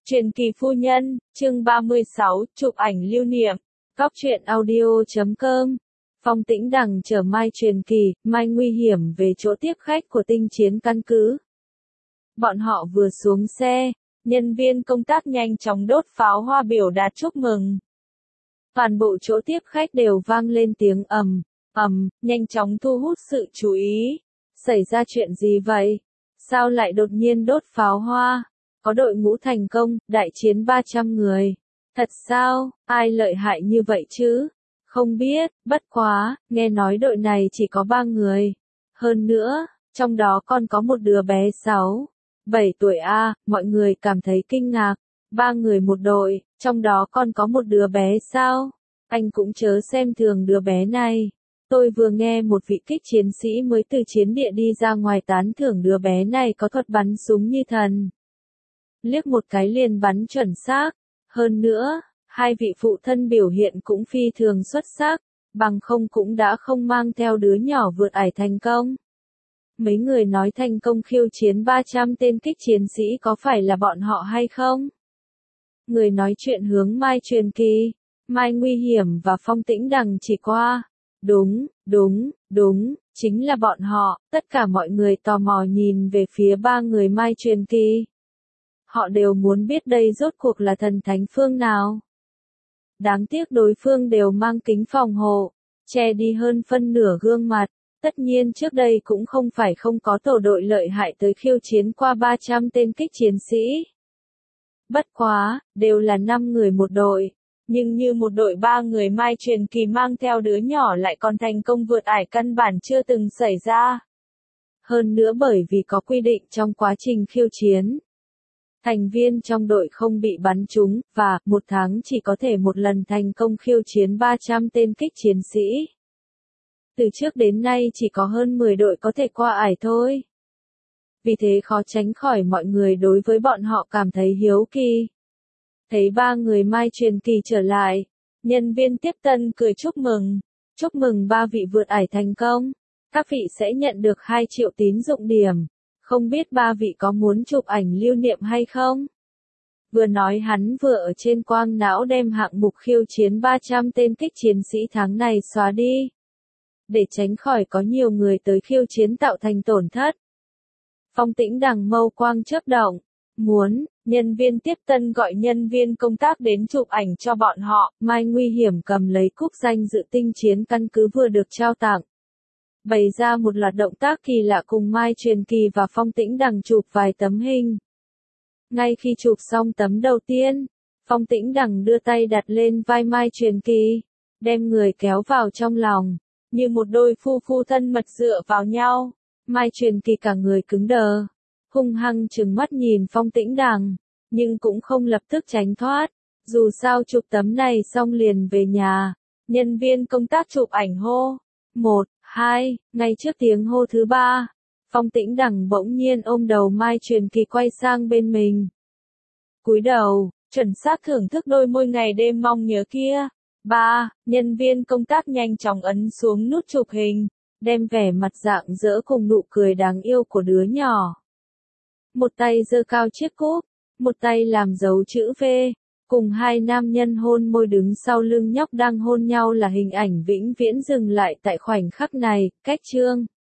Truyền kỳ phu nhân, chương 36, chụp ảnh lưu niệm. Góc truyện audio.com. Phong Tĩnh Đằng chở Mai Truyền Kỳ, Mai Nguy Hiểm về chỗ tiếp khách của Tinh Chiến căn cứ. Bọn họ vừa xuống xe, nhân viên công tác nhanh chóng đốt pháo hoa biểu đạt chúc mừng. Toàn bộ chỗ tiếp khách đều vang lên tiếng ầm, ầm, nhanh chóng thu hút sự chú ý. Xảy ra chuyện gì vậy? Sao lại đột nhiên đốt pháo hoa? Có đội ngũ thành công, đại chiến 300 người. Thật sao, ai lợi hại như vậy chứ? Không biết, bất quá, nghe nói đội này chỉ có 3 người. Hơn nữa, trong đó còn có một đứa bé 6, 7 tuổi mọi người cảm thấy kinh ngạc. 3 người một đội, trong đó còn có một đứa bé sao? Anh cũng chớ xem thường đứa bé này. Tôi vừa nghe một vị kích chiến sĩ mới từ chiến địa đi ra ngoài tán thưởng đứa bé này có thuật bắn súng như thần. Liếc một cái liền bắn chuẩn xác. Hơn nữa, hai vị phụ thân biểu hiện cũng phi thường xuất sắc, bằng không cũng đã không mang theo đứa nhỏ vượt ải thành công. Mấy người nói thành công khiêu chiến 300 tên kích chiến sĩ có phải là bọn họ hay không? Người nói chuyện hướng Mai Truyền Kỳ, Mai Nguy Hiểm và Phong Tĩnh Đằng chỉ qua. Đúng, chính là bọn họ. Tất cả mọi người tò mò nhìn về phía 3 người Mai Truyền Kỳ. Họ đều muốn biết đây rốt cuộc là thần thánh phương nào. Đáng tiếc đối phương đều mang kính phòng hộ, che đi hơn phân nửa gương mặt. Tất nhiên trước đây cũng không phải không có tổ đội lợi hại tới khiêu chiến qua 300 tên kích chiến sĩ. Bất quá, đều là 5 người một đội. Nhưng như một đội 3 người Mai Truyền Kỳ mang theo đứa nhỏ lại còn thành công vượt ải căn bản chưa từng xảy ra. Hơn nữa bởi vì có quy định trong quá trình khiêu chiến. Thành viên trong đội không bị bắn trúng, và, một tháng chỉ có thể một lần thành công khiêu chiến 300 tên kích chiến sĩ. Từ trước đến nay chỉ có hơn 10 đội có thể qua ải thôi. Vì thế khó tránh khỏi mọi người đối với bọn họ cảm thấy hiếu kỳ. Thấy 3 người Mai Truyền Kỳ trở lại, nhân viên tiếp tân cười chúc mừng 3 vị vượt ải thành công. Các vị sẽ nhận được 2 triệu tín dụng điểm. Không biết 3 vị có muốn chụp ảnh lưu niệm hay không? Vừa nói hắn vừa ở trên quang não đem hạng mục khiêu chiến 300 tên kích chiến sĩ tháng này xóa đi. Để tránh khỏi có nhiều người tới khiêu chiến tạo thành tổn thất. Phong Tĩnh Đằng mâu quang chớp động. Nhân viên tiếp tân gọi nhân viên công tác đến chụp ảnh cho bọn họ. Mai Nguy Hiểm cầm lấy cúp danh dự Tinh Chiến căn cứ vừa được trao tặng. Bày ra một loạt động tác kỳ lạ cùng Mai Truyền Kỳ và Phong Tĩnh Đằng chụp vài tấm hình. Ngay khi chụp xong tấm đầu tiên, Phong Tĩnh Đằng đưa tay đặt lên vai Mai Truyền Kỳ, đem người kéo vào trong lòng, như một đôi phu thân mật dựa vào nhau. Mai Truyền Kỳ cả người cứng đờ, hung hăng trừng mắt nhìn Phong Tĩnh Đằng, nhưng cũng không lập tức tránh thoát. Dù sao chụp tấm này xong liền về nhà, nhân viên công tác chụp ảnh hô. 1, 2, ngay trước tiếng hô thứ 3, Phong Tĩnh Đằng bỗng nhiên ôm đầu Mai Truyền Kỳ quay sang bên mình. Cúi đầu, chuẩn xác thưởng thức đôi môi ngày đêm mong nhớ kia. 3, nhân viên công tác nhanh chóng ấn xuống nút chụp hình, đem vẻ mặt rạng rỡ cùng nụ cười đáng yêu của đứa nhỏ. Một tay giơ cao chiếc cúp, một tay làm dấu chữ V, cùng 2 nam nhân hôn môi đứng sau lưng nhóc đang hôn nhau là hình ảnh vĩnh viễn dừng lại tại khoảnh khắc này. Cách chương